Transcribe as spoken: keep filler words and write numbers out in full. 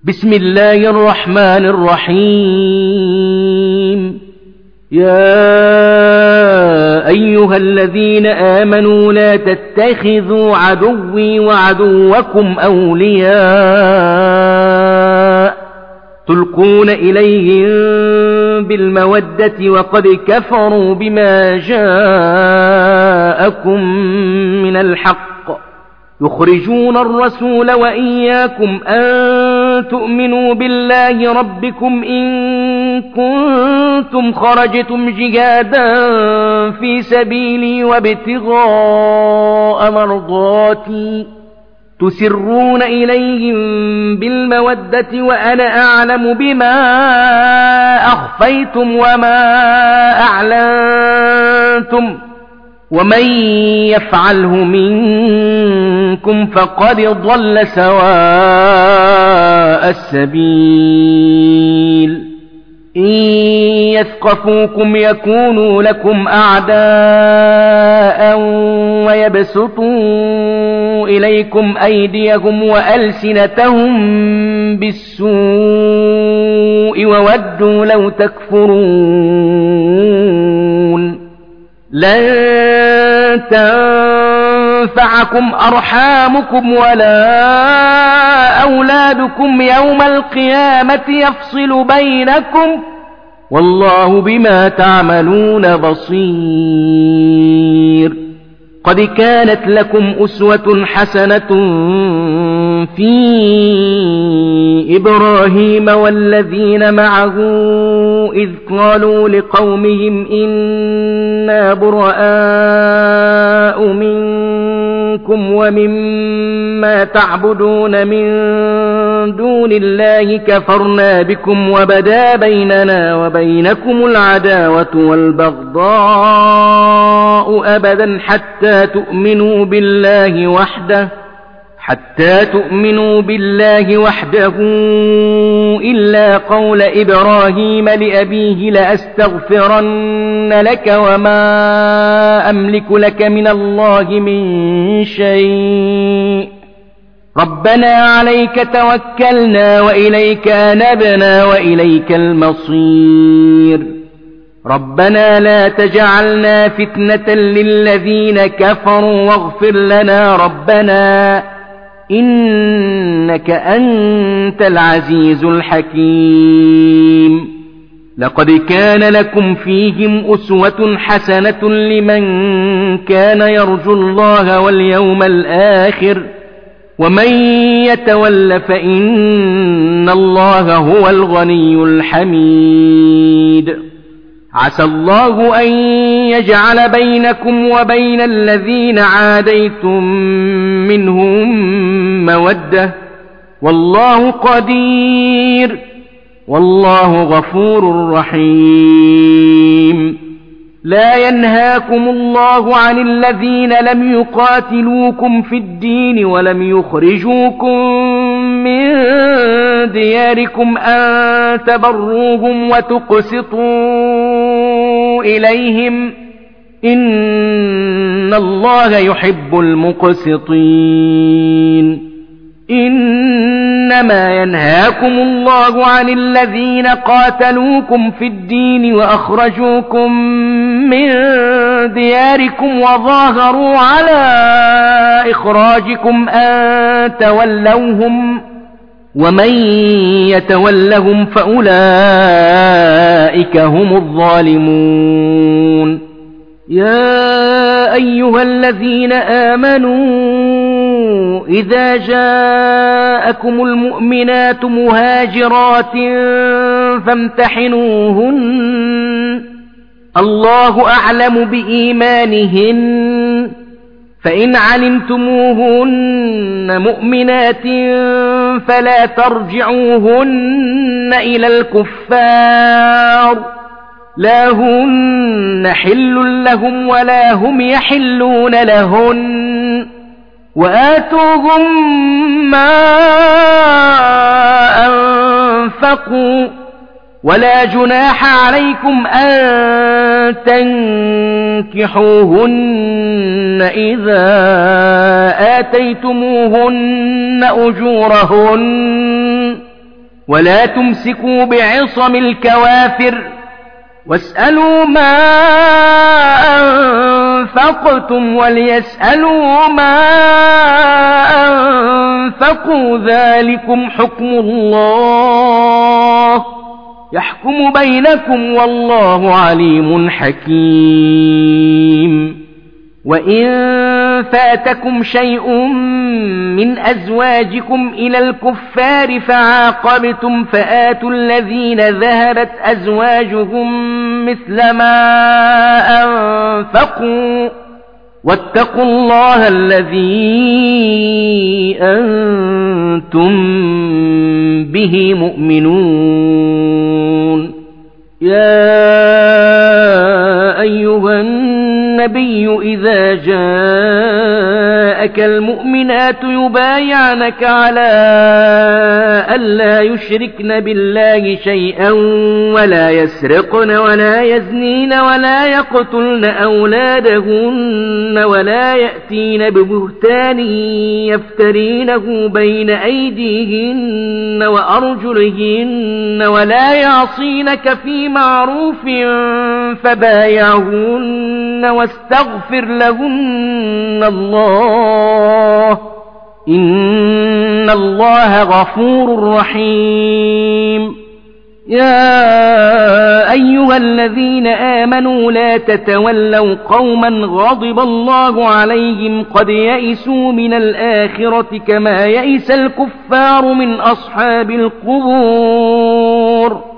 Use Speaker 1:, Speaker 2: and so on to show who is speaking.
Speaker 1: بسم الله الرحمن الرحيم. يا أيها الذين آمنوا لا تتخذوا عدوي وعدوكم أولياء تلقون إليهم بالمودة وقد كفروا بما جاءكم من الحق يخرجون الرسول وإياكم أن تؤمنوا بالله ربكم إن كنتم خرجتم جهادا في سبيلي وابتغاء مرضاتي تسرون إليهم بالمودة وأنا أعلم بما أخفيتم وما أعلنتم ومن يفعله منكم فقد ضل سواء السبيل. إن يثقفوكم يكونوا لكم أعداء ويبسطوا إليكم أيديهم وألسنتهم بالسوء وودوا لو تكفرون. لن تنفعكم أرحامكم ولا أولادكم يوم القيامة يفصل بينكم والله بما تعملون بصير. قد كانت لكم أسوة حسنة في إبراهيم والذين معه إذ قالوا لقومهم إنا براء منكم ومما تعبدون من دون الله كفرنا بكم وبدا بيننا وبينكم العداوة والبغضاء أبدا حتى تؤمنوا بالله وحده حتى تؤمنوا بالله وحده إلا قول إبراهيم لأبيه لأستغفرن لك وما أملك لك من الله من شيء ربنا عليك توكلنا وإليك أنبنا وإليك المصير. ربنا لا تجعلنا فتنة للذين كفروا واغفر لنا ربنا إنك أنت العزيز الحكيم. لقد كان لكم فيهم أسوة حسنة لمن كان يرجو الله واليوم الآخر ومن يتول فإن الله هو الغني الحميد. عسى الله أن يجعل بينكم وبين الذين عاديتم منهم مودة والله قدير والله غفور رحيم. لا ينهاكم الله عن الذين لم يقاتلوكم في الدين ولم يخرجوكم من دياركم أن تبروهم وتقسطوا إليهم إن الله يحب المقسطين. إنما ينهاكم الله عن الذين قاتلوكم في الدين وأخرجوكم من دياركم وظاهروا على إخراجكم أن تولوهم ومن يتولهم فأولئك هم الظالمون. يا أيها الذين آمنوا إذا جاءكم المؤمنات مهاجرات فامتحنوهن الله أعلم بإيمانهن فإن علمتموهن مؤمنات فلا ترجعوهن إلى الكفار لا هن حل لهم ولا هم يحلون لهن وآتوهم ما أنفقوا ولا جناح عليكم أن تنكحوهن إذا آتيتموهن أجورهن ولا تمسكوا بعصم الكوافر واسألوا ما أنفقتم وليسألوا ما أنفقوا ذلكم حكم الله يحكم بينكم والله عليم حكيم. وإن فاتكم شيء من أزواجكم إلى الكفار فعاقبتم فآتوا الذين ذهبت أزواجهم مثل ما أنفقوا واتقوا الله الذي أنتم به مؤمنون. يا أيها النبي إذا جاءك المؤمنات يبايعنك على ألا يشركن بالله شيئا ولا يسرقن ولا يزنين ولا يقتلن أولادهن ولا يأتين ببهتان يفترينه بين أيديهن وأرجلهن ولا يعصينك في معروف فبايعهن واستغفر لهن الله إن الله غفور رحيم. يا أيها الذين آمنوا لا تتولوا قوما غضب الله عليهم قد يئسوا من الآخرة كما يئس الكفار من أصحاب القبور.